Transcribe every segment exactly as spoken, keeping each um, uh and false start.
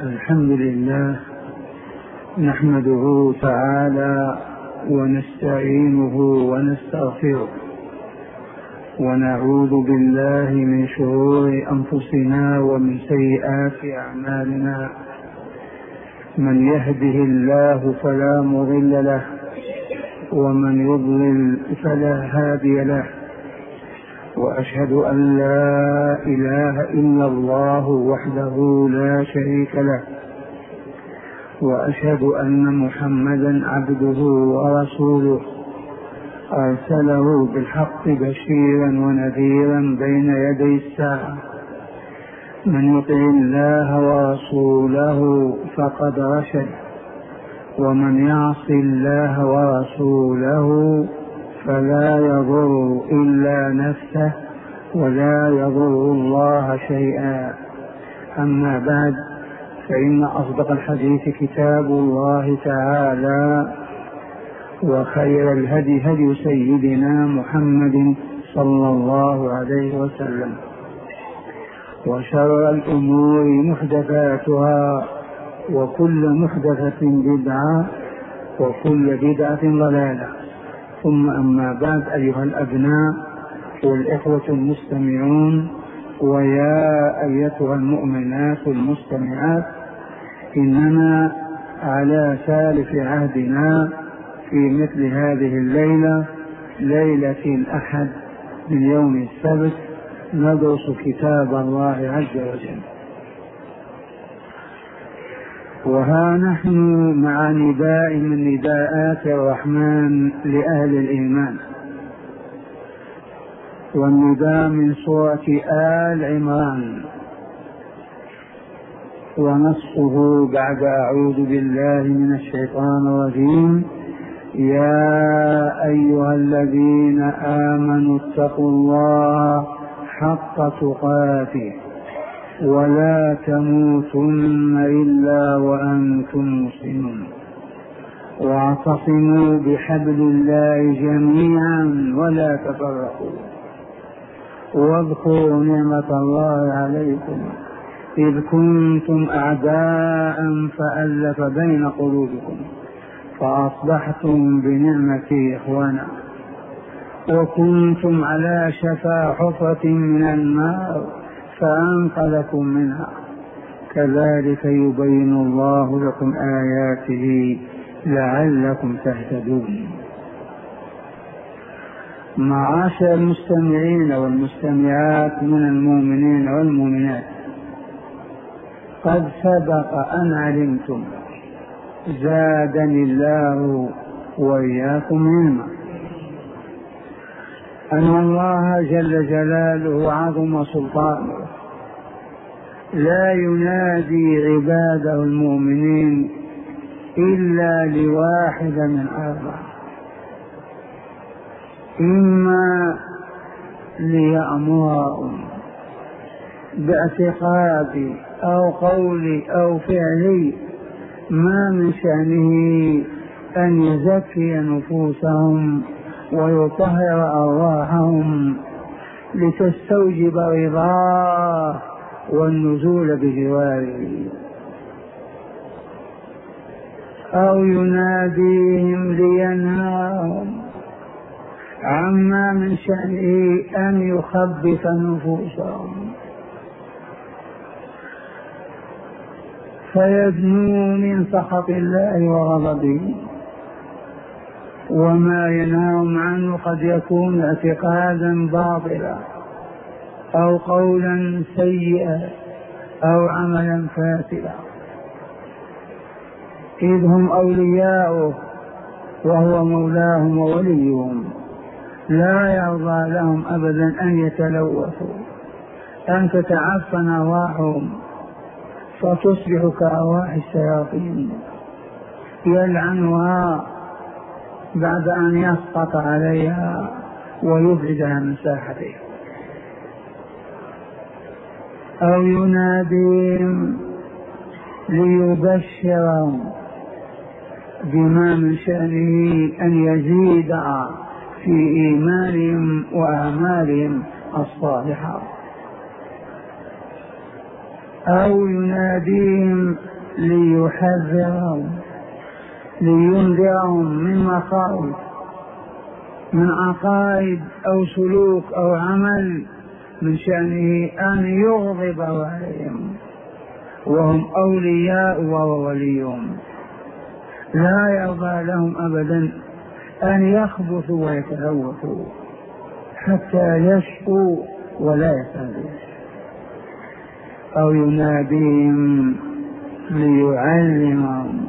الحمد لله نحمده تعالى ونستعينه ونستغفره ونعوذ بالله من شرور أنفسنا ومن سيئات أعمالنا. من يهده الله فلا مضل له ومن يضلل فلا هادي له، وأشهد أن لا إله إلا الله وحده لا شريك له، وأشهد أن محمدا عبده ورسوله أرسله بالحق بشيرا ونذيرا بين يدي الساعة. من يطع الله ورسوله فقد رشد، ومن يعص الله ورسوله فلا يضر إلا نفسه ولا يضر الله شيئا. أما بعد، فإن أصدق الحديث كتاب الله تعالى، وخير الهدي هدي سيدنا محمد صلى الله عليه وسلم، وشر الأمور محدثاتها، وكل محدثة بدعة، وكل بدعة ضلالة. ثم أما بعد، أيها الأبناء والإخوة المستمعون، ويا أيتها المؤمنات المستمعات، إننا على سالف عهدنا في مثل هذه الليلة، ليلة الأحد من يوم السبت، ندرس كتاب الله عز وجل. وها نحن مع نداء من نداءات الرحمن لأهل الإيمان، والنداء من سورة آل عمران، ونصه بعد أعوذ بالله من الشيطان الرجيم: يا أيها الذين آمنوا اتقوا الله حق تقاته ولا تموتن إلا وأنتم مسلمون، واعتصموا بحبل الله جميعا ولا تفرقوا، واذكروا نعمة الله عليكم إذ كنتم أعداء فألف بين قلوبكم فأصبحتم بنعمتي إخوانا، وكنتم على شفا حفرة من النار فأنقذكم منها، كذلك يبين الله لكم آياته لعلكم تهتدون. معاشر المستمعين والمستمعات من المؤمنين والمؤمنات، قد سبق أن علمتم، زادني الله وإياكم علما، أن الله جل جلاله عظم سلطانه لا ينادي عباده المؤمنين إلا لواحد من أربع: إما ليأمرهم باعتقاد أو قول أو فعل ما من شأنه أن يزكي نفوسهم ويطهر أرواحهم لتستوجب رضاه والنزول بجواره، أو يناديهم لينهاهم عما من شأنه أن يخبث نفوسهم فيدنوا من سخط الله وغضبه. وما ينهاهم عنه قد يكون اعتقادا باطلا أو قولا سيئا أو عملا فاسدا، إذ هم أولياؤه وهو مولاهم ووليهم، لا يرضى لهم أبدا أن يتلوثوا، أن تتعفن أرواحهم فتصبح كأرواح الشياطين، يلعنها بعد أن يسقط عليها ويبعدها من ساحته، أو يناديهم ليبشرهم بما من شأنه أن يزيد في إيمانهم وأعمالهم الصالحة، أو يناديهم ليحذرهم لينذرهم من مخاوف من عقائد أو سلوك أو عمل من شأنه أن يغضب عليهم وهم أولياء وهو وليهم. لا يرضى لهم أبدا أن يخبثوا ويتلوثوا حتى يشقوا ولا يستهزئوا. أو يناديهم ليعلمهم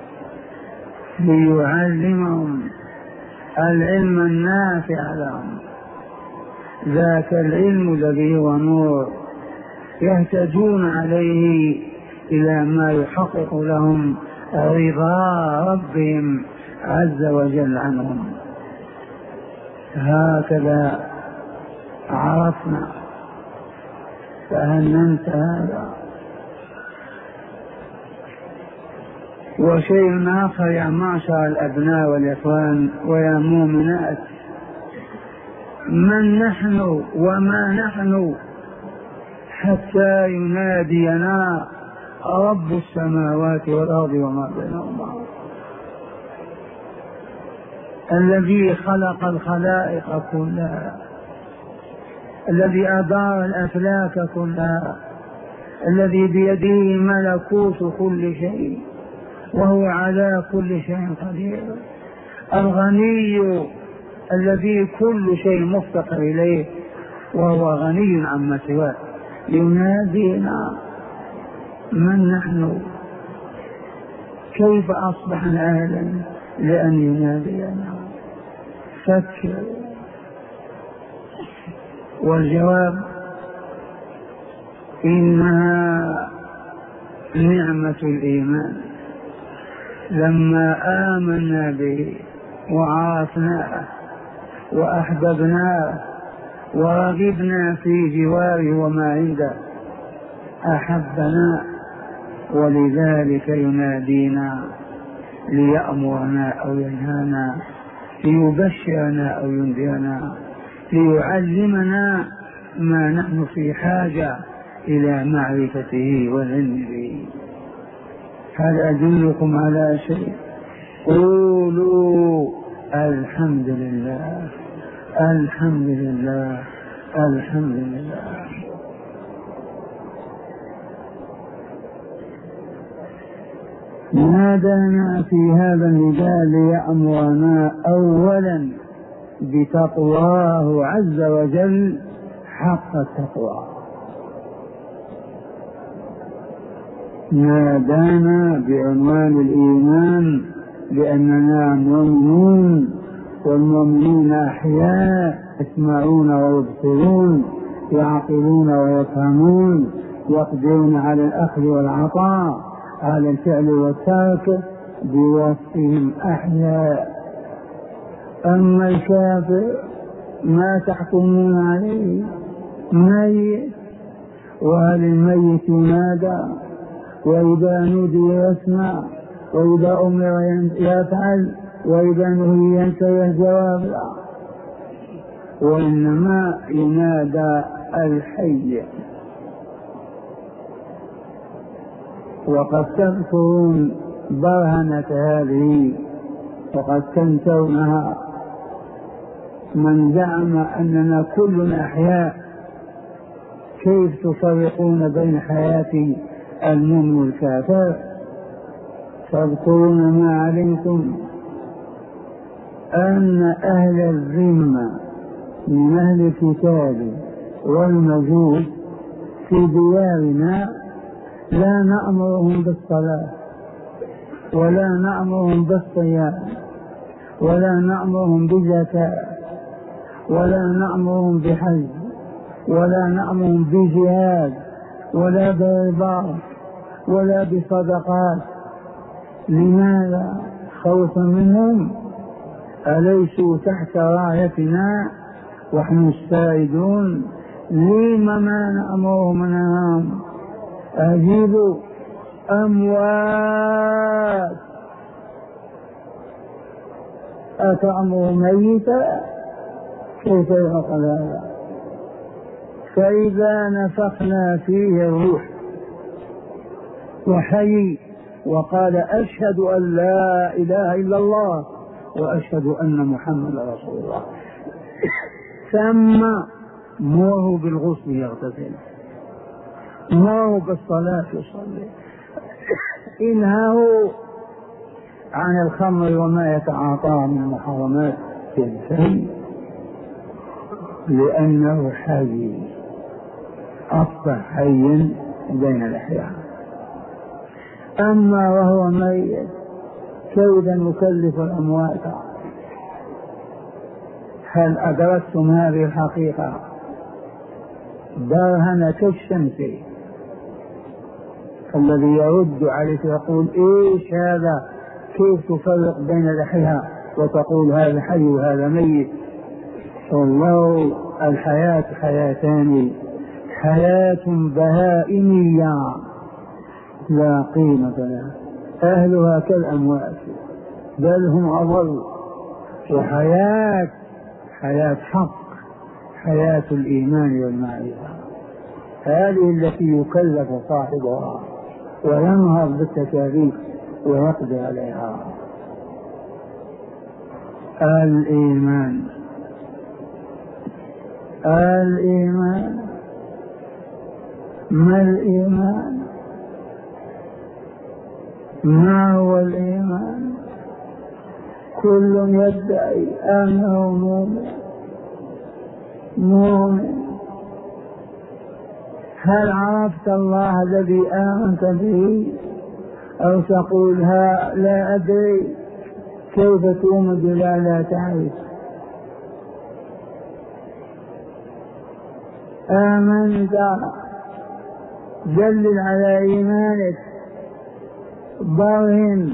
ليعلمهم العلم النافع لهم، ذاك العلم الذي هو نور يهتدون عليه إلى ما يحقق لهم رضا ربهم عز وجل عنهم. هكذا عرفنا، فهل ننسى هذا؟ وشيء آخر يا معشر الأبناء والإخوان ويا مؤمنات، من نحن وما نحن حتى ينادينا رب السماوات والأرض وما بينهما الذي خلق الخلائق كلها، الذي أدار الأفلاك كلها، الذي بيده ملكوت كل شيء وهو على كل شيء قدير، الغني الذي كل شيء مفتقر إليه وهو غني عما سواه، ينادينا. من نحن؟ كيف أصبحنا أهلا لأن ينادينا؟ فكر. والجواب إنها نعمة الإيمان، لما آمنا به وعرفناه وأحببناه ورغبنا في جواره وما عنده أحبنا، ولذلك ينادينا ليأمرنا أو ينهانا، ليبشرنا أو ينذرنا، ليعلمنا ما نحن في حاجة إلى معرفته والعلم به. هل أدلكم على شيء؟ قولوا الحمد لله الحمد لله الحمد لله. نادانا في هذا النداء ليأمرنا أولا بتقواه عز وجل حق التقوى. نادانا بعنوان الإيمان بأننا مؤمنون، والمؤمنون أحياء يسمعون ويبصرون، يعقلون ويفهمون، يقدرون على الأخذ والعطاء، على الفعل والترك، بوصفهم أحياء. أما الكافر ما تحكمون عليه؟ ميت، وهل الميت ينادى؟ وإذا نودي يسمع، وإذا أمر يفعل، وإذا نهي ينتهي الجواب؟ لا، وإنما ينادى الحي. وقد تذكرون برهنة هذه وقد تنسونها. من زعم أننا كلنا أحياء، كيف تفرقون بين حياة المؤمن والكافر؟ تذكرون ما علمتم أن أهل الذمة من أهل الكتاب والمجوس في ديارنا لا نأمرهم بالصلاة، ولا نأمرهم بالصيام، ولا نأمرهم بالزكاة، ولا نأمرهم بحج، ولا نأمرهم بجهاد، ولا برباط، ولا بصدقات. لماذا؟ خوفا منهم. أليسوا تحت رايتنا ونحن السائدون؟ لما ما نأمرهم وننهاهم؟ أجيبوا أموات أتأمر ميتا؟ كيف يعقل هذا؟ فإذا نفخنا فيه الروح وحي وقال أشهد أن لا إله إلا الله وأشهد أن محمد رسول الله، ثم موه بالغسل يغتسل، موه بالصلاة يصلي، انهاه عن الخمر وما يتعاطى من محرمات الفم، لأنه حي أصبح حيا بين الأحياء. أما وهو ميت كيف نكلف الأموات؟ هل أدركتم هذه الحقيقة؟ برهنة الشمس الذي يرد عليك يقول إيش هذا؟ كيف تفرق بين الأحياء وتقول هذا حي وهذا ميت؟ والله الحياة حياتان، حياة بهائمية لا قيمة لها، أهلها كالأموات بل هم أضل، وحياة حياة حق، حياة الإيمان والمعرفة، هذه التي يكلف صاحبها وينهض بالتكاليف ويقضي عليها. الإيمان الإيمان ما الإيمان؟ ما هو الإيمان؟ كل يدعي أنه مؤمن مؤمن. هل عرفت الله الذي آمنت به؟ أو تقول ها لا أدري؟ كيف تؤمن بلا لا تعرف؟ آمنت دلل على إيمانك، برهن.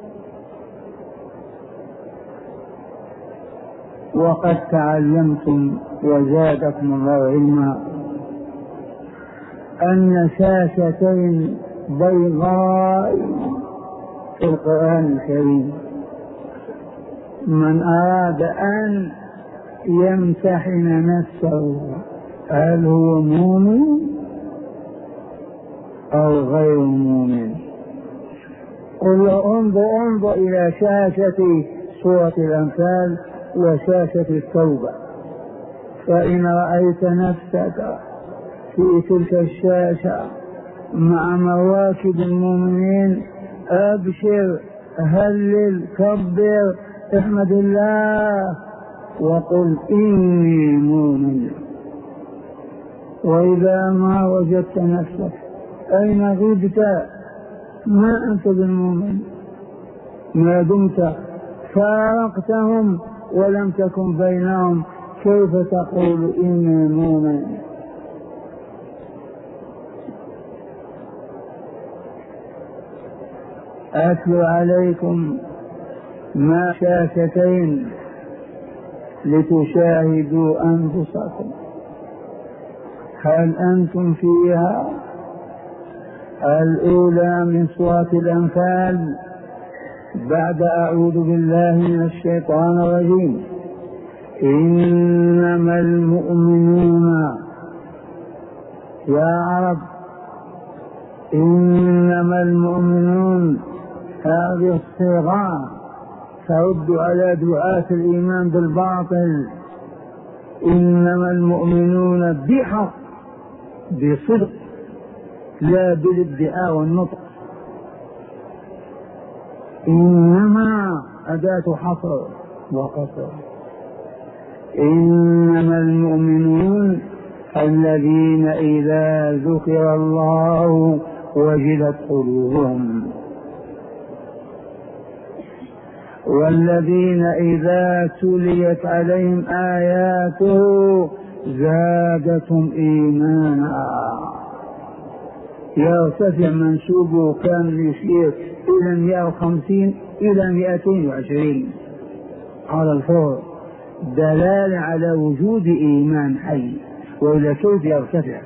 وقد تعلمتم وزادكم الله علما أن شاشتين بيضاء في القرآن الكريم، من أراد أن يمتحن نفسه هل هو مؤمن أو غير مؤمن، قل انظر انظر إلى شاشة سورة الأنفال وشاشة التوبة، فإن رأيت نفسك في تلك الشاشة مع مواكب المؤمنين أبشر، هلل، كبر، احمد الله وقل إني مؤمن. وإذا ما وجدت نفسك أين غبت؟ ما أنت بالمؤمن، ما دمت فارقتهم ولم تكن بينهم، كيف تقول إني مؤمن؟ أتلو عليكم ما شاشتين لتشاهدوا أنفسكم هل أنتم فيها. الأولى من سورة الأنفال بعد أعوذ بالله من الشيطان الرجيم، إنما المؤمنون يا عرب، إنما المؤمنون هذه الصيغة ترد على دعاة الإيمان بالباطل. إنما المؤمنون بحق بصدق لا بالادعاء والنطق. إنما أداة حصر وقصر. إنما المؤمنون الذين إذا ذكر الله وجلت قلوبهم، والذين إذا تليت عليهم آياته زادتهم إيمانا. يرتفع منسوبه كان يشير إلى مئة وخمسين إلى مئتين وعشرين على الفور، دلالة على وجود إيمان حي، وإلى كيف يرتفع.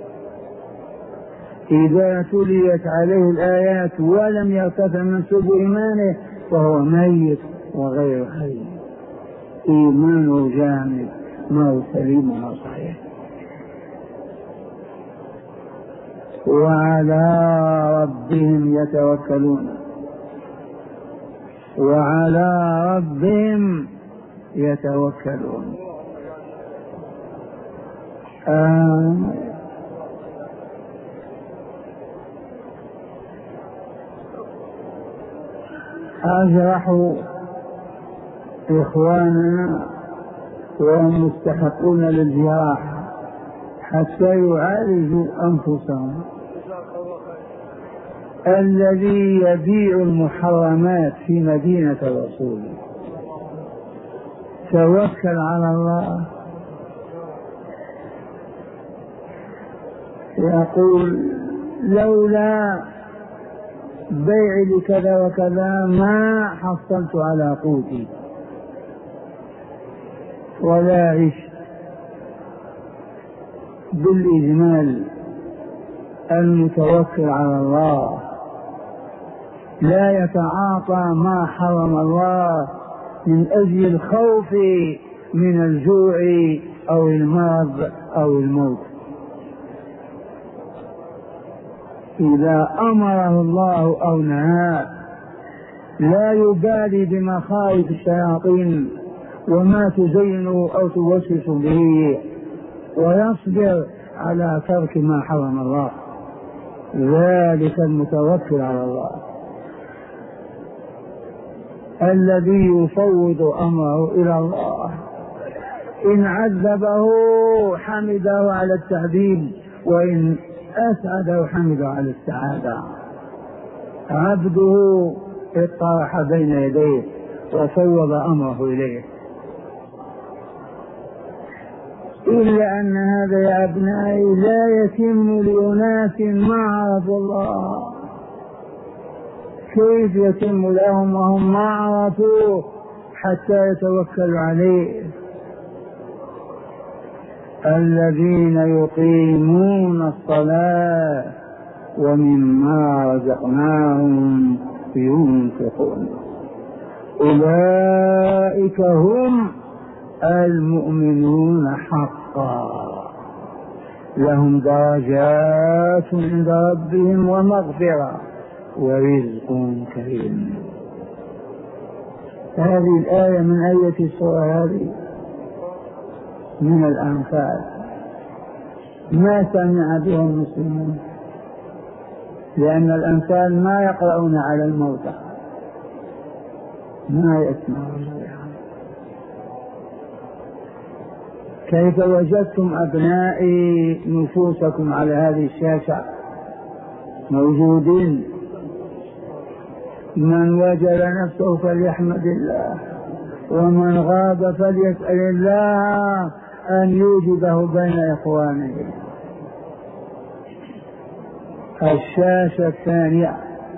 إذا تليت عليه الآيات ولم يرتفع منسوب إيمانه فهو ميت وغير حي، إيمانه جامد ما هو سليم ولا صحيح. وعلى ربهم يتوكلون وعلى ربهم يتوكلون. آه أجرحوا إخواننا وهم مستحقون للجراح حتى يعالجوا أنفسهم. الذي يبيع المحرمات في مدينة الرسول توكل على الله، يقول لولا بيع لكذا وكذا ما حصلت على قوتي ولا عشت. بالإجمال المتوكل على الله لا يتعاطى ما حرم الله من أجل الخوف من الجوع أو المرض أو الموت. إذا أمره الله أو نهاه لا يبالي بمخاوف الشياطين وما تزينه أو توسوس به، ويصبر على ترك ما حرم الله. ذلك المتوكل على الله الذي يفوض أمره إلى الله. إن عذبه حمده على التعذيب، وإن أسعده حمده على السعادة. عبده اطرح بين يديه وفوض أمره إليه. إلا أن هذا يا أبنائي لا يتم لأناس ما عرفوا الله. كيف يتم لهم وهم ما عرفوه حتى يتوكلوا عليه؟ الذين يقيمون الصلاة ومما رزقناهم ينفقون أولئك هم المؤمنون حقا، لهم درجات عند ربهم ومغفرة ورزق كريم. هذه الآية من أية السورة هذه؟ من الأنفال. ما سمع بها المسلمون، لأن الأنفال ما يقرؤون على الموتى، ما يسمعون بها. كيف وجدتم أبنائي نفوسكم على هذه الشاشة موجودين؟ من وجد نفسه فليحمد الله، ومن غاب فليسأل الله أن يوجده بين إخوانه. الشاشة الثانية: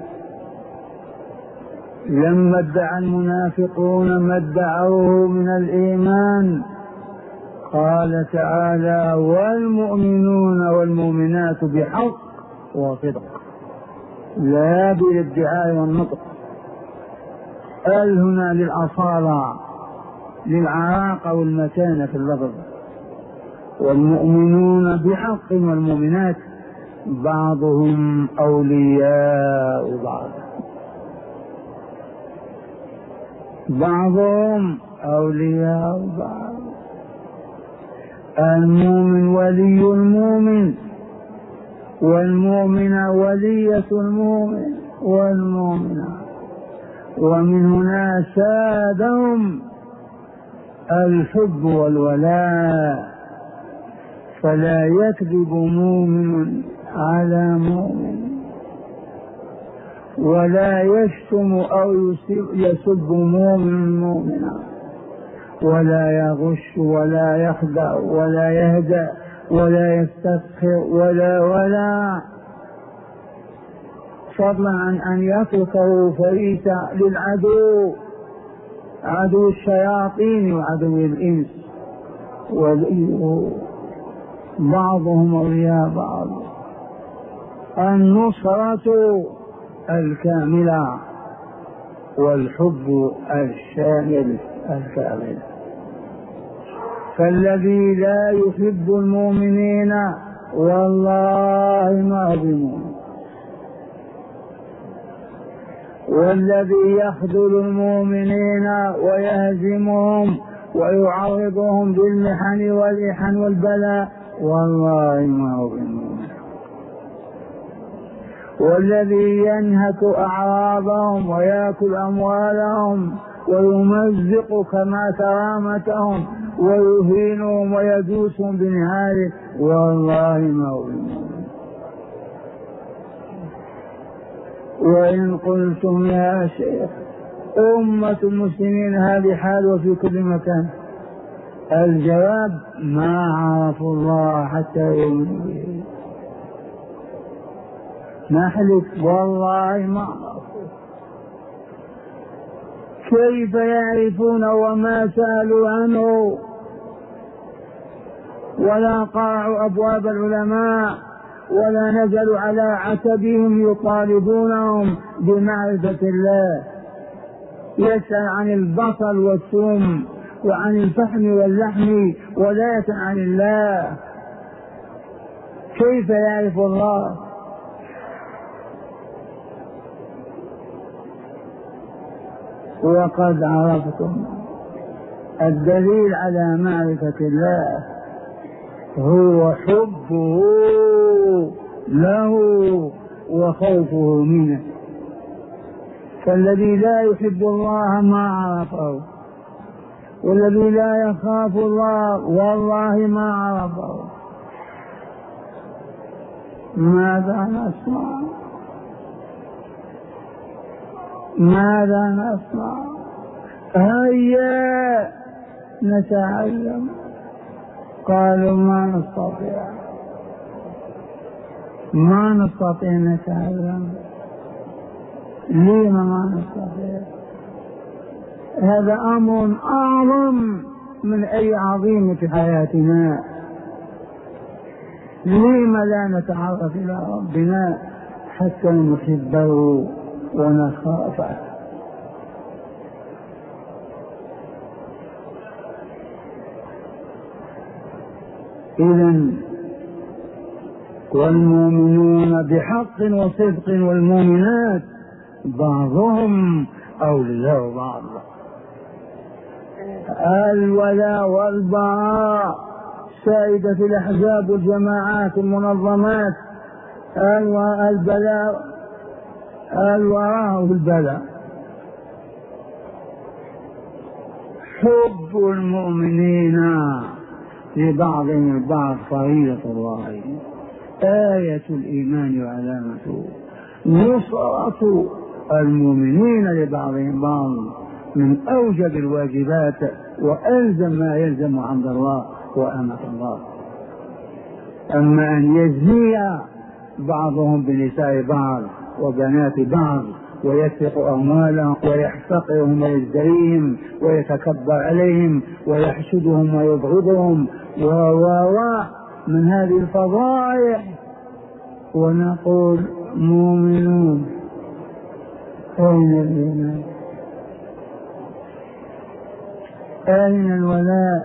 لما ادعى المنافقون ما ادعوه من الإيمان قال تعالى: والمؤمنون والمؤمنات بحق وصدق، لا بالادعاء والنطق. قال هنا للأصالة، للعراقة والمتانة في اللفظ. والمؤمنون بحق والمؤمنات بعضهم أولياء بعض، بعضهم أولياء بعض. المؤمن ولي المؤمن، والمؤمنة ولية المؤمن والمؤمنة. ومن هنا سادهم الحب والولاء، فلا يكذب مؤمن على مؤمن، ولا يشتم أو يسب مؤمن مؤمنا، ولا يغش ولا يخدع ولا يهدأ ولا يستسخر ولا ولا فضلا عن أن يتركه فريسة للعدو، عدو الشياطين وعدو الإنس. بعضهم أولياء بعض. النصرة الكاملة والحب الشامل الكامل. فالذي لا يحب المؤمنين والله ما بمؤمن. والذي يخذل المؤمنين ويهزمهم ويعرضهم بالمحن والإحن والبلاء والله ما هو بمؤمن. والذي ينهك أعراضهم ويأكل أموالهم ويمزق كما كرامتهم ويهينهم ويدوسهم بنهاره والله ما هو بمؤمن. وإن قلتم يا شيخ أمة المسلمين هذه حال في كل مكان، الجواب ما عرفوا الله حتى يؤمنوا به. نحلف والله ما عرفوا. كيف يعرفون وما سألوا عنه ولا قرعوا أبواب العلماء ولا نزلوا على عتبهم يطالبونهم بمعرفة الله؟ يسأل عن البصل والثوم وعن الفحم واللحم ولا يسأل عن الله. كيف يعرف الله؟ وقد عرفتم. الدليل على معرفة الله هو حبه له وخوفه منه. فالذي لا يحب الله ما عرفه، والذي لا يخاف الله والله ما عرفه. ماذا نصنع؟ ماذا نصنع؟ هيا نتعلم. قالوا ما نستطيع ما نستطيع نتعلم. لما ما نستطيع؟ هذا أمر أعظم من أي عظيم في حياتنا. لما لا نتعرف إلى ربنا حتى نحبه ونخافه؟ إذن والمؤمنون بحق وصدق والمؤمنات بعضهم أولياء بعض. الولاء والبراء سائدة في الأحزاب والجماعات والمنظمات. البلاء الوراء والبلاء. حب المؤمنين لبعضهم البعض فريضة الله، آية الإيمان وعلامته. نصرة المؤمنين لبعضهم بعض من أوجب الواجبات وألزم ما يلزم عند الله وأمة الله. أما أن يزني بعضهم بنساء بعض وبنات بعض ويسرق أموالهم ويحتقرهم ويزدريهم ويتكبر عليهم ويحسدهم ويبغضهم و و من هذه الفضائح، ونقول مؤمنون. أين الإيمان؟ أين الولاء؟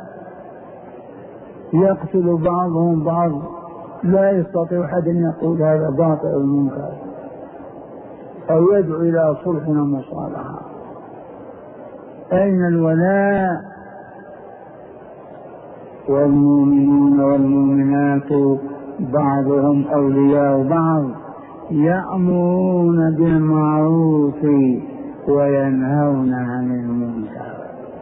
يقتل بعضهم بعض، لا يستطيع أحد أن يقول هذا باطل المنكر أو يدعو إلى صلح ومصالحة. أين الولاء؟ والمؤمنون والمؤمنات بعضهم أولياء بعض يأمرون بالمعروف وينهون عن المنكر.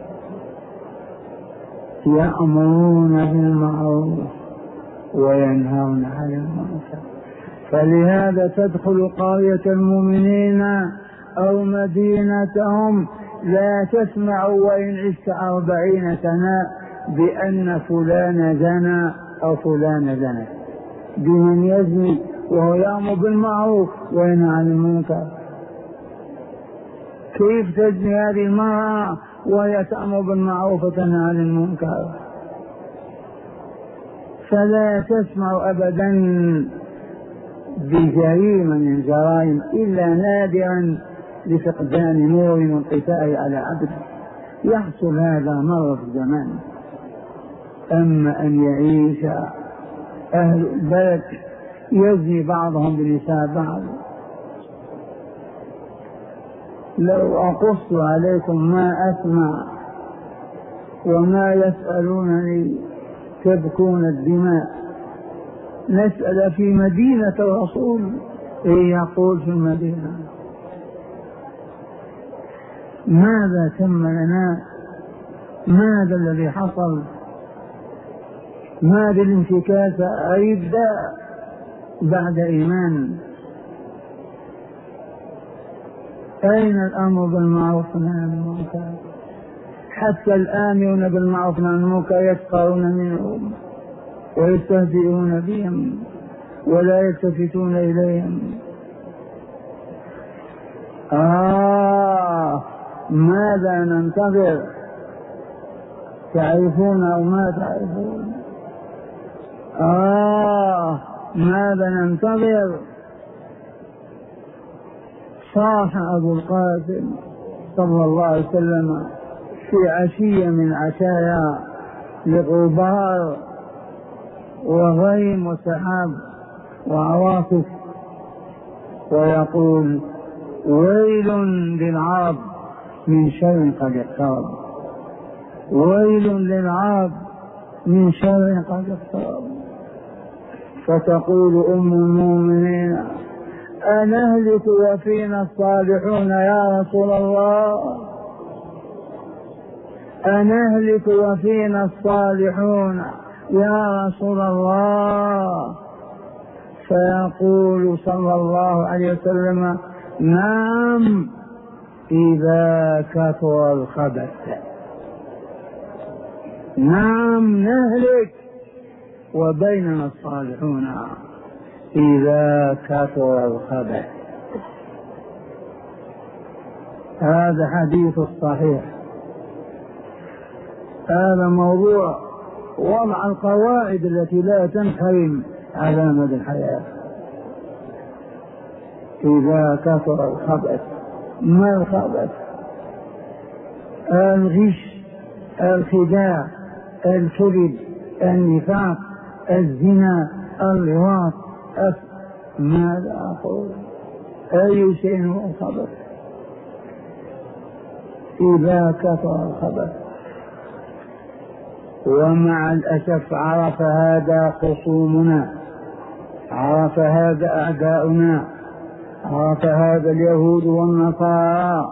يأمرون بالمعروف وينهون عن المنكر. فلهذا تدخل قرية المؤمنين أو مدينتهم لا تسمع وإن عشت أربعين سنة بأن فلان زنى أو فلان زنت. بمن يزني وهو يأمر بالمعروف وينهى عن المنكر؟ كيف تزني هذه المرأة وهي تأمر بالمعروف وتنهى عن المنكر؟ فلا تسمع أبدا بجريمة من جرائم إلا نادرا لفقدان نور وانطفاء على عبد، يحصل هذا مرة في الزمان. أما أن يعيش أهل البلد يزني بعضهم بنساء بعض. لو أقص عليكم ما أسمع وما يسألونني تبكون الدماء. نسأل في مدينة الرسول، إيه يقول في المدينة؟ ماذا تم لنا؟ ماذا الذي حصل؟ ماذا الانتكاسة؟ أيبدأ بعد إيمان. أين الأمر بالمعروف والنهي عن المنكر؟ حتى الآمرون بالمعروف والنهي عن المنكر يسخرون منهم ويستهزئون بهم ولا يلتفتون إليهم. آه ماذا ننتظر؟ تعرفون أو ما تعرفون؟ آه ماذا ننتظر؟ صاح أبو القاسم صلى الله عليه وسلم في عشية من عشايا لغبار وغيم وسحاب وعواصف، ويقول: ويل للعرب من شر قد اقترب، ويل للعرب من شر قد اقترب. فتقول أم المؤمنين: أنهلك وفينا الصالحون يا رسول الله؟ أنهلك وفينا الصالحون يا رسول الله؟ فيقول صلى الله عليه وسلم: نعم إذا كثر الخبث. نعم نهلك وبيننا الصالحون إذا كثر الخبث. هذا حديث الصحيح. هذا موضوع وضع القواعد التي لا تنحرم على مدى الحياة. إذا كثر الخبث. ما الخبث؟ الغش، الخداع، الكذب، النفاق، الزنا، اللواط. ماذا أقول؟ أي شيء هو الخبث؟ إذا كثر الخبث. ومع الأسف عرف هذا خصومنا، عرف هذا أعداؤنا، عرف هذا اليهود والنصارى،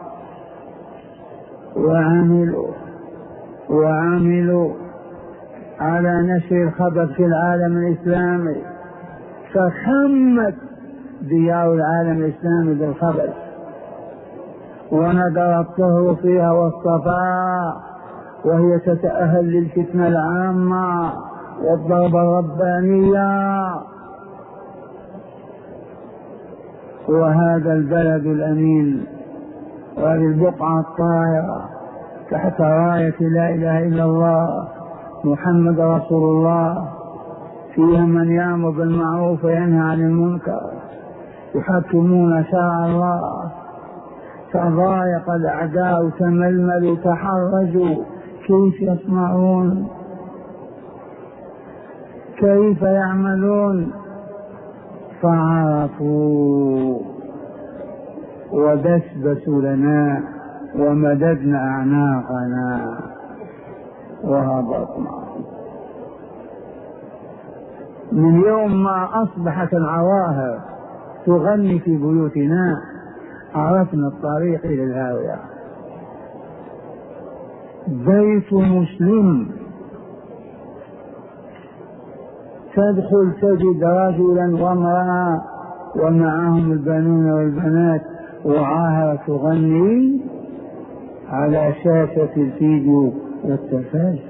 وعملوا وعملوا على نشر الخبث في العالم الإسلامي، فخمت ديار العالم الإسلامي بالخبث، وندر الطهر فيها والصفاء، وهي تتأهل للفتنة العامة والضربة الربانية. وهذا البلد الأمين وهذه البقعة الطاهرة تحت راية لا إله إلا الله محمد رسول الله، فيها من يأمر بالمعروف وينهى عن المنكر، يحكمون شرع الله. تضايق الأعداء، تململوا، تحرجوا. كيف يصنعون؟ كيف يعملون؟ فعرفوا ودسبسوا لنا ومددنا أعناقنا وهبطنا. من يوم ما أصبحت العواهر تغني في بيوتنا عرفنا الطريق إلى الهاوية. بيت مسلم تدخل تجد رجلا وامرأة ومعهم البنون والبنات وعاهرة تغني على شاشة الفيديو والتلفاز.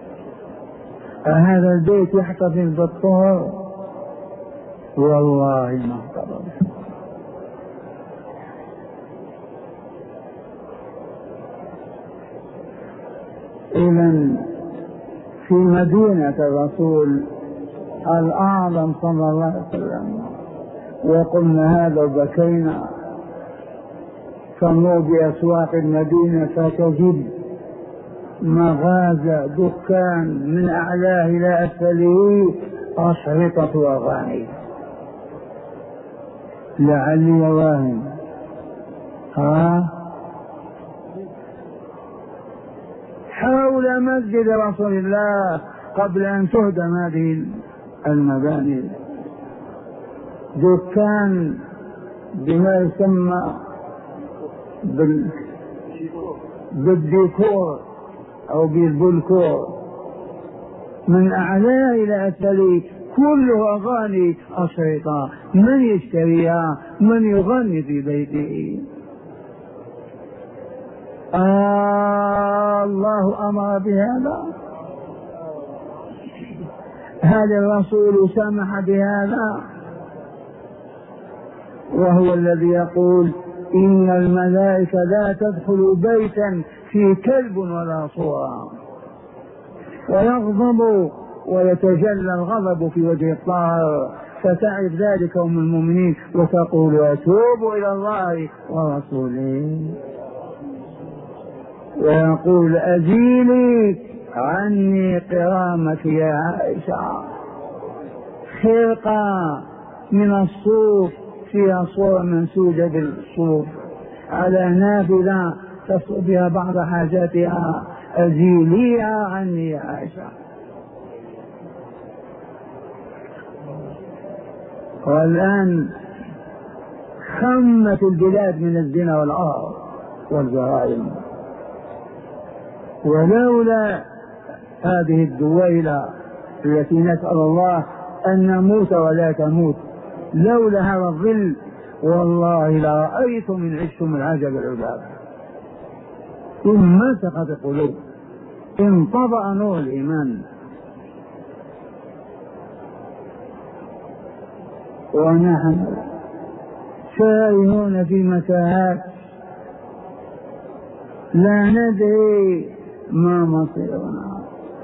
أهذا البيت يحتفظ بالطهر؟ والله ما احتفظ. إذن في مدينة الرسول الأعظم صلى الله عليه وسلم وقلنا هذا وبكينا، تمر بأسواق المدينة فتجد مغازة دكان من أعلاه إلى أسفله أشرطة وأغاني. لعلي واهم ها حول مسجد رسول الله قبل أن تهدم هذه المباني دكان بما يسمى بال... بالديكور أو بالبلكور من أعلاه إلى أسفله كله أغاني أشرطة. من يشتريها؟ من يغني في بيته؟ آه الله أمر بهذا؟ هل الرسول سمح بهذا؟ وهو الذي يقول إن الملائكة لا تدخل بيتا فيه كلب ولا صورة، ويغضب ويتجلى الغضب في وجه الطاهر، فتعرف ذلك أم المؤمنين وتقول أتوب إلى الله ورسوله. ويقول أزيلي عني قرامك يا عائشة، خرقة من الصوف فيها صورة منسوجة بالصوف على نافذة تصل بها بعض حاجاتها، أزيليها عني يا عائشة. والآن خمت البلاد من الزنا والعار والجرائم، ولولا هذه الدويلة التي نسأل الله أن نموت ولا تموت، لولا هذا الظل والله لرأيتم من عشتم العجب العجاب. ثم مسقت القلوب، انطبأ نور الإيمان. ونحن سائرون في متاهات لا ندري ما مصيرنا.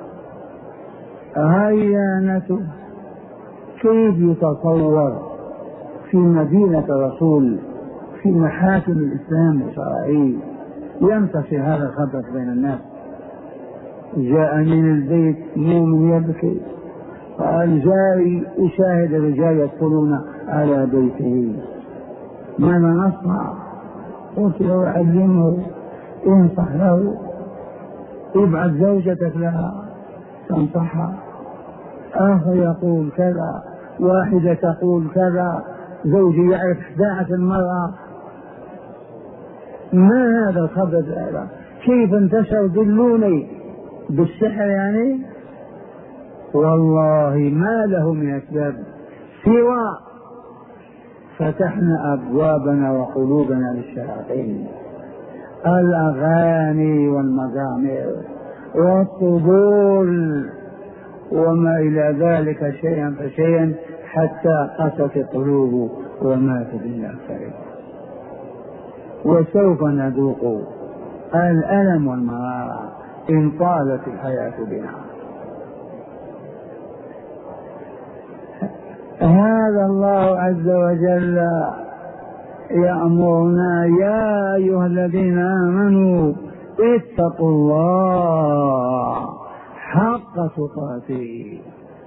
هيانته كيف يتصور في مدينة رسول في محاكم الإسلام الشرعي ينتشر هذا الخبر بين الناس؟ جاء من البيت مؤمن يبكي، قال جاي أشاهد الرجال يدخلون على بيته، ماذا نصنع؟ قلت له علمه، انصح له، ابعث زوجتك لها تنصحها. آخر يقول كذا، واحدة تقول كذا، زوجي يعرف داعة المرأة. ما هذا الخبر هذا؟ كيف انتشر؟ دلوني بالسحر يعني؟ والله ما له من أسباب سوى فتحنا أبوابنا وقلوبنا للشياطين، الأغاني والمزامير والطبول وما إلى ذلك شيئا فشيئا حتى قست القلوب وماتت بالأكثر. وسوف نذوق الألم والمرارة إن طالت الحياة بنا. هذا الله عز وجل يأمرنا يا أيها الذين آمنوا اتقوا الله حق تقاته.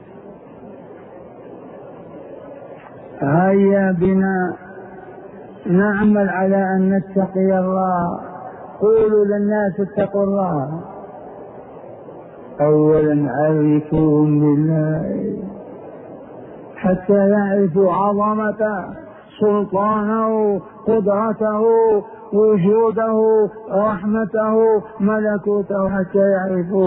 هيا بنا نعمل على أن نتقي الله. قولوا للناس اتقوا الله. أولا عرفوهم بالله حتى يعرفوا عظمته، سلطانه، قدرته، وجوده، رحمته، ملكوته، حتى يعرفوه.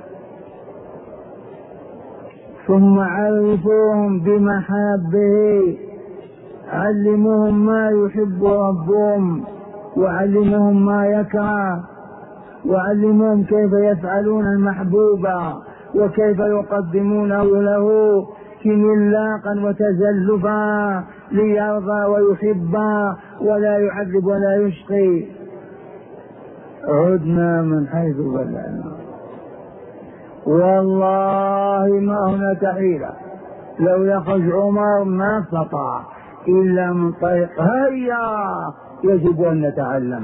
ثم عرفوهم بمحابه، علموهم ما يحب ربهم، وعلموهم ما يكره، وعلموهم كيف يفعلون المحبوب وكيف يقدمونه له ملاقا وتزلفا ليرضى ويحبا ولا يعذب ولا يشقي. عدنا من حيث بدأنا، والله ما هناك حيلة. لو يخرج عمر ما استطاع إلا من طريق هيا يجب أن نتعلم.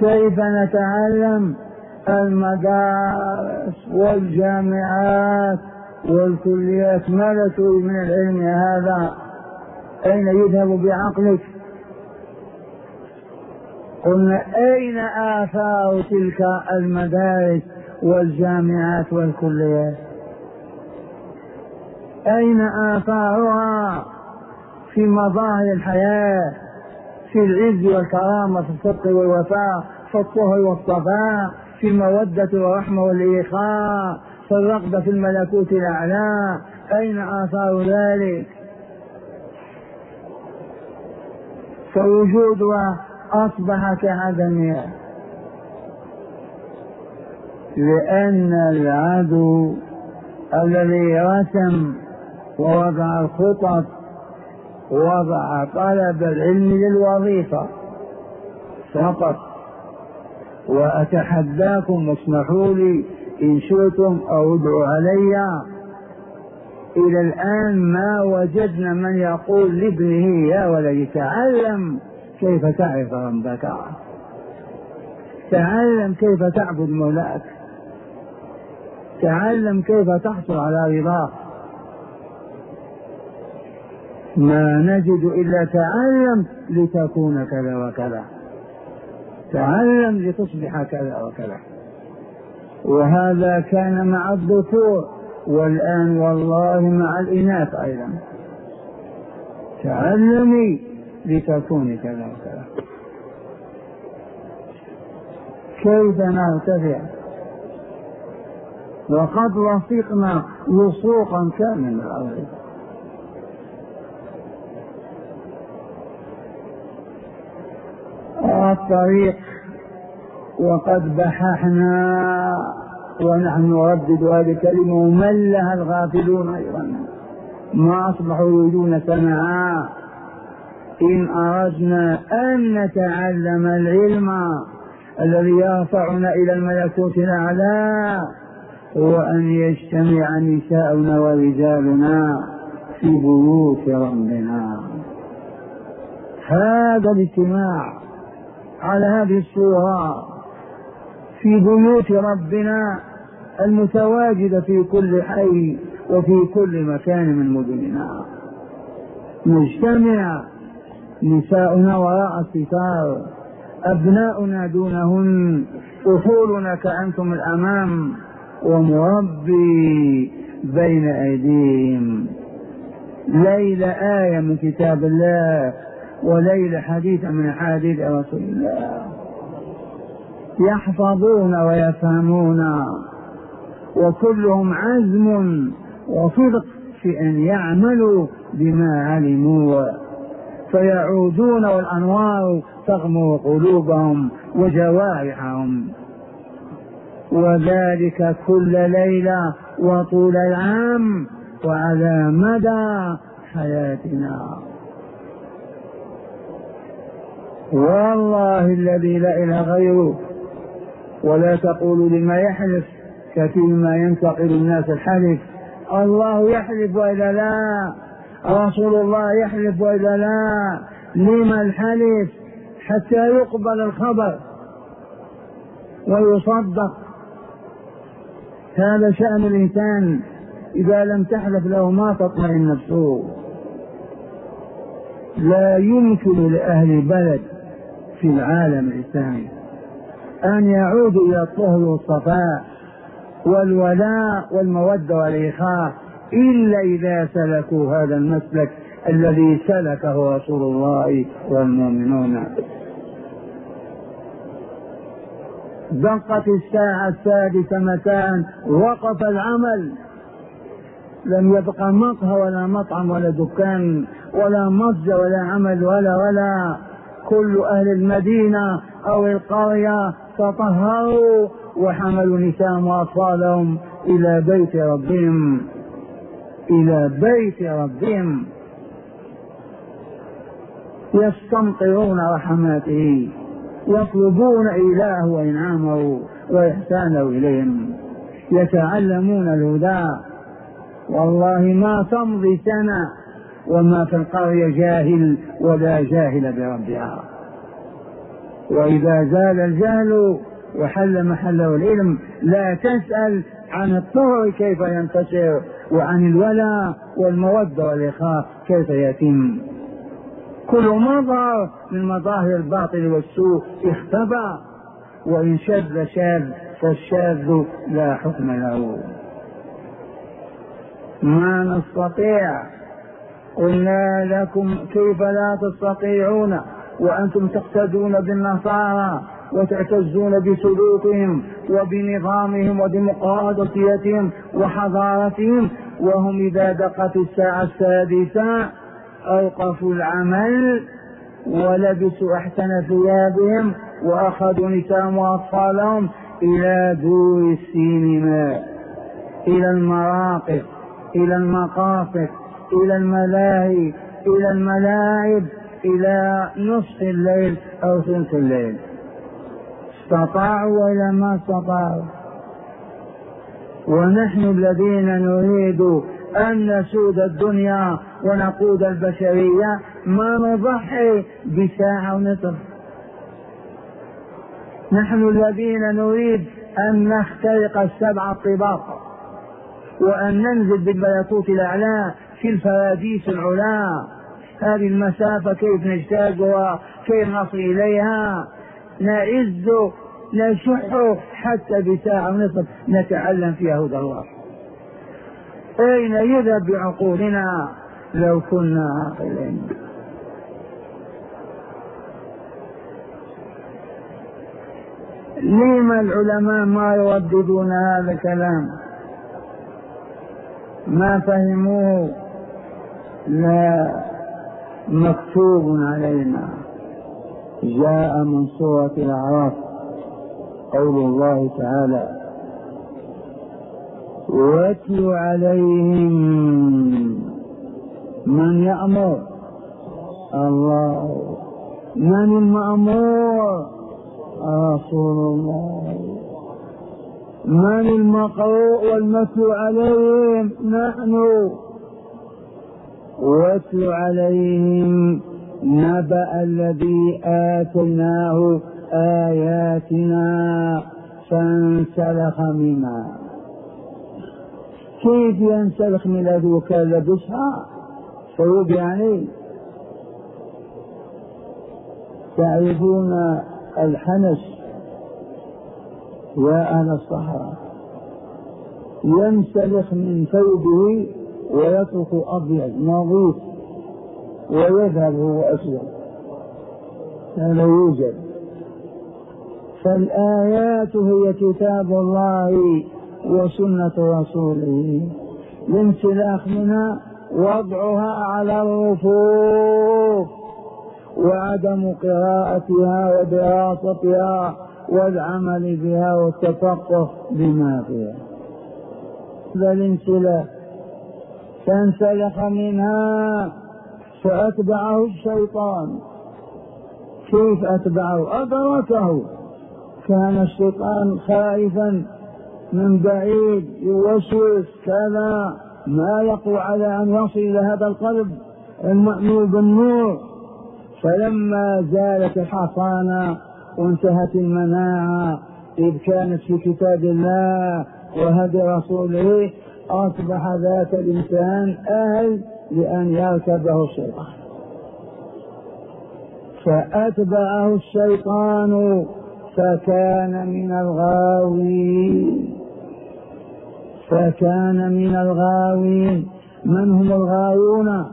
كيف نتعلم؟ المدارس والجامعات والكليات. ماذا تريد من العلم هذا؟ أين يذهب بعقلك؟ قلنا أين آثار تلك المدارس والجامعات والكليات؟ أين آثارها في مظاهر الحياة، في العز والكرامة، في الصدق والوفاء، في الطهر والصفاء، في المودة والرحمة والإخاء، في الرغبة في الملكوت الأعلى؟ أين آثار ذلك؟ فوجودها أصبح كعدمها، لأن العدو الذي رسم ووضع الخطط وضع طلب العلم للوظيفة فقط. وأتحداكم واسمحوا لي إن شئتم أو ادعوا علي، إلى الآن ما وجدنا من يقول لابنه يا ولدي تعلم كيف تعرف ربك، تعلم كيف تعبد مولاك، تعلم كيف تحصل على رضاه. ما نجد إلا تعلم لتكون كذا وكذا، تعلم لتصبح كذا وكذا. وهذا كان مع الذكور، والآن والله مع الإناث أيضا. تعلمي لتكوني كذا وكذا. كيف نرتفع وقد وثقنا وثوقا كاملا الأرض؟ الطريق وقد بححنا، ونحن نردد هذه الكلمة وملها الغافلون أيضا، ما أصبحوا يريدون سماعا. إن أردنا أن نتعلم العلم الذي يرفعنا إلى الملكوت الأعلى هو أن يجتمع نساؤنا ورجالنا في بيوت ربنا. هذا الاجتماع على هذه الصورة في بيوت ربنا المتواجدة في كل حي وفي كل مكان من مدننا، نجتمع نساؤنا وراء الستار، أبناؤنا دونهن، أصولنا كأنتم الأمام، ومربي بين أيديهم. ليلة آية من كتاب الله، وليلة حديث من حديث رسول الله، يحفظون ويفهمون، وكلهم عزم وصدق في أن يعملوا بما علموا، فيعودون والأنوار تغمر قلوبهم وجوارحهم، وذلك كل ليلة وطول العام وعلى مدى حياتنا. والله الذي لا إله غيره. ولا تقولوا لما يحلف كثير ما ينتقل الناس الحلف، الله يحلف وإلا لا، رسول الله يحلف وإلا لا. لما الحلف؟ حتى يقبل الخبر ويصدق. هذا شأن الإنسان، إذا لم تحلف له ما تطمئن نفسه. لا يمكن لأهل بلد في العالم الإسلامي أن يعودوا إلى الطهر والصفاء والولاء والمودة والإخاء إلا إذا سلكوا هذا المسلك الذي سلكه رسول الله والمؤمنون. دقت الساعة السادسة مساء، وقف العمل، لم يبقى مقهى ولا مطعم ولا دكان ولا متجر ولا عمل ولا ولا كل أهل المدينة أو القرية تطهروا وحملوا نساءهم وأطفالهم إلى بيت ربهم، إلى بيت ربهم، يستمطرون رحماته، يطلبون إله وإنعامه وإحسانه إليهم، يتعلمون الهدى. والله ما تمضي سنة وما في القرية جاهل ولا جاهل بربها. وإذا زال الجهل وحل محله العلم لا تسأل عن الطهر كيف ينتشر، وعن الولاء والمودة والإخاء كيف يتم. كل مظهر من مظاهر الباطل والسوء اختبأ، وإن شذ شاذ فالشاذ لا حكم له. ما نستطيع، قلنا لكم كيف لا تستطيعون وأنتم تقتدون بالنصارى وتعتزون بسلوكهم وبنظامهم وديمقراطيتهم وحضارتهم، وهم إذا دقت الساعة السادسة أوقفوا العمل ولبسوا أحسن ثيابهم وأخذوا نساءهم وأطفالهم إلى دور السينما، إلى المراقص، إلى المقاصد، إلى الملاهي، إلى الملاعب، إلى نصف الليل أو ثلث الليل. استطاعوا وإلا ما استطاعوا؟ ونحن الذين نريد أن نسود الدنيا ونقود البشرية ما نضحي بساعة ونصف. نحن الذين نريد أن نخترق السبع الطباق وأن ننزل بالبلاطوت الأعلى في الفراديس العلا. هذه المسافة كيف نجتازها، كيف نصل إليها؟ نعز نشح حتى بساعة ونصف نتعلم فيها هدى الله. أين يذهب بعقولنا لو كنا عاقلين؟ لما العلماء ما يرددون هذا الكلام؟ ما فهموه؟ لا، مكتوب علينا. جاء من سورة الأعراف قول الله تعالى: واتل عليهم من يأمر الله. من المأمور؟ رسول الله. من المقروء والمتلو عليهم؟ نحن. واتل عليهم نبأ الذي آتيناه آياتنا فانسلخ منها. كيف ينسلخ من الذي كان لبسها؟ صعوب يعني. تعرفون الحنس يا أهل الصحراء؟ ينسلخ من ثوبه ويترك أبيض نظيف ويذهب هو أسود. هذا يوجد. فالآيات هي كتاب الله وسنة رسوله. الانسلاخ منها وضعها على الرفوف وعدم قراءتها ودراستها والعمل بها والتفقه بما فيها. هذا الانسلاخ. فانسلخ منها فأتبعه الشيطان. كيف أتبعه؟ أدركه. كان الشيطان خائفا من بعيد يوسوس كذا، ما يقوى على أن يصل إلى هذا القلب المأمور بالنور. فلما زالت الحصانة وانتهت المناعة إذ كانت في كتاب الله وهدي رسوله، أصبح ذاك الإنسان أهل لأن يركبه الشيطان. فأتبعه الشيطان فكان من الغاوين. فكان من الغاوين. من هم الغاوون؟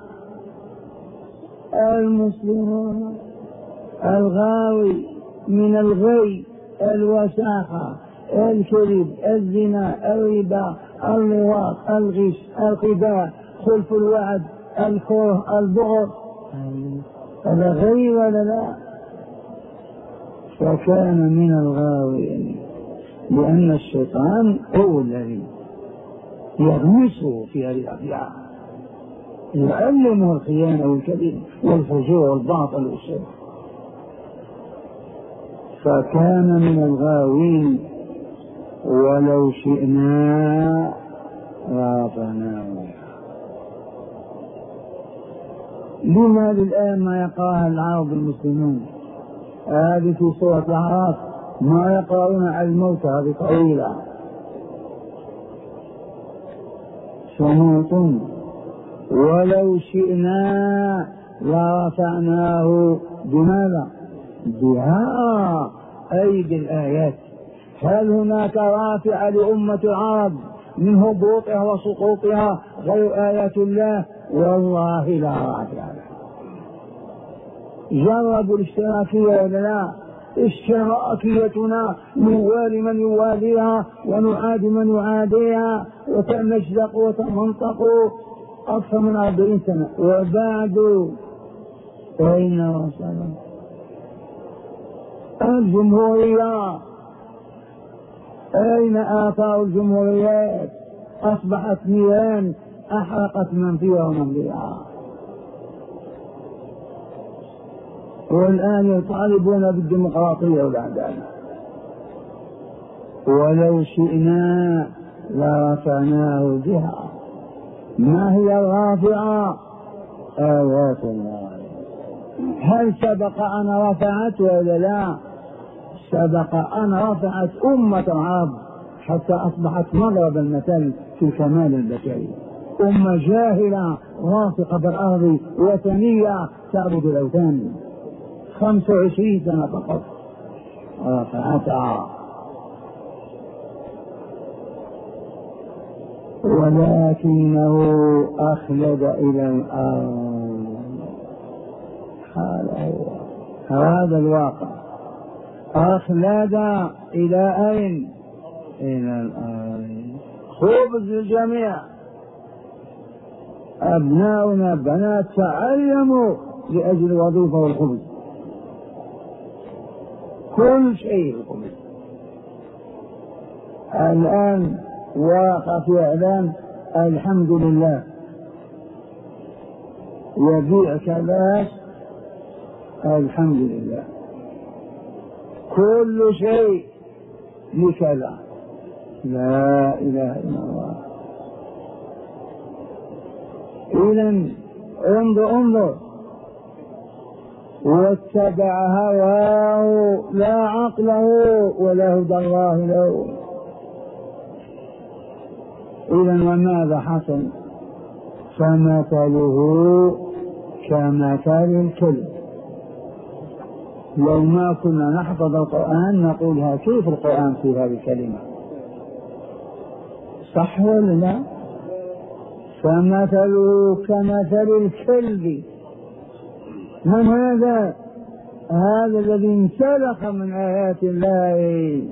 المسلمون. الغاوي من الغي، الوساخة، الكذب، الزنا، الربا، اللواط، الغش، الخداع، خلف الوعد، الكره، البغض. هذا غي ولا لا؟ فكان من الغاوين لأن الشيطان هو الذي يغمسه في هذه الأشياء، يعلمه الخيانة والكذب والفجور والباطل والشر. فكان من الغاوين ولو شئنا رافعناه. لما الآن ما يقرأها العرب المسلمون هذه في سورة الأعراف، ما يقرؤون على الموت هذه طويلة. شموط ولو شئنا لرفعناه بماذا؟ بها، أي بالآيات. هل هناك رافع لأمة العرب من هبوطها وسقوطها غير آيات الله؟ والله لا رافع لها. جربوا الاشتراكية ولا لا؟ اشتراكيتنا نوالي من يواليها ونعادي من يعاديها وتمجدق وتمنطق أكثر من أربعين سنة، وبعد أين وصلنا؟ الجمهورية أين آثار الجمهوريات؟ أصبحت نيران أحرقت من فيها ومن بها، والآن يطالبون بالديمقراطية والعدالة. ولو شئنا لرفعناه بها. ما هي الرافعة؟ آيات الله. هل سبق أن رفعت ولا لا؟ سبق أن رفعت أمة العرب حتى أصبحت مضرب المثل في الكمال البشري. أمة جاهلة رافقة بالأرض وثنية تعبد الأوثان، خمس وعشرين سنة فقط رفعتها. ولكنه أخلد إلى الأرض. هذا الواقع. أخلد إلى أين؟ إلى الأرض. خبز للجميع. أبناؤنا بنات تعلموا لأجل الوظيفة والخبز، كل شيء الخبز. الآن واقع في إعلان الحمد لله يبيع كباس، الحمد لله كل شيء لكذا. لا إله إلا الله. إذن انظر انظر واتبع هواه لا عقله ولا هدى الله له. إذن وماذا حصل؟ فمثله كمثل الكلب. لو ما كنا نحفظ القرآن نقولها كيف القرآن في هذه الكلمة، صح ولا لا؟ فمثله كمثل الكلب. من هذا؟ هذا الذي انسلخ من آيات الله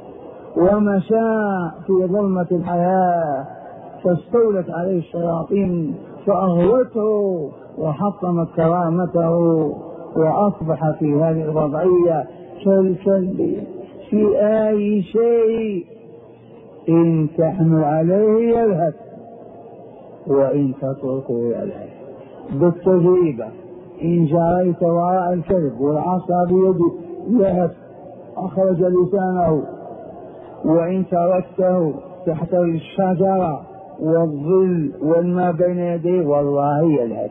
ومشى في ظلمة الحياة فاستولت عليه الشياطين فأغوته وحطمت كرامته وأصبح في هذه الوضعية كالكلب في أي شيء إن تحمل عليه يلهث وإن تتركه يلهث. بالتجربة إن جريت وراء الكلب والعصا بيده يلهث أخرج لسانه، وإن تركته تحت الشجرة والظل والماء بين يديه والله يلهث.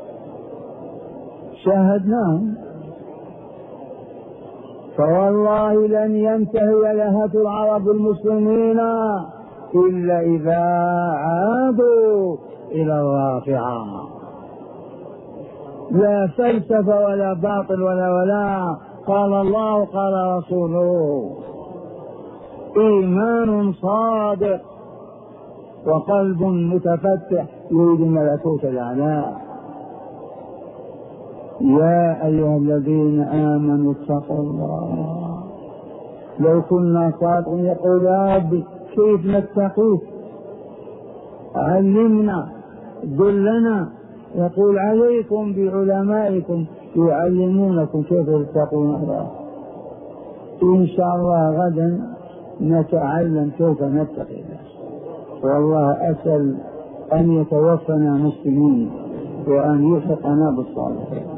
شاهدناهم. فوالله لن ينتهي لهث العرب المسلمين إلا إذا عادوا إلى الرافعة. لا فلسفة ولا باطل ولا ولا، قال الله قال رسوله. إيمان صادق وقلب متفتح يريد ملكوت الأعلى. يا أيها الذين آمنوا اتقوا الله. لو كنا صادقين يقول يا رب كيف نتقيه؟ علمنا دلنا. يقول عليكم بعلمائكم يعلمونكم كيف تتقون الله. إن شاء الله غدا نتعلم كيف نتقي الله. والله أسأل أن يتوفنا مسلمين وأن يلحقنا بالصالحين.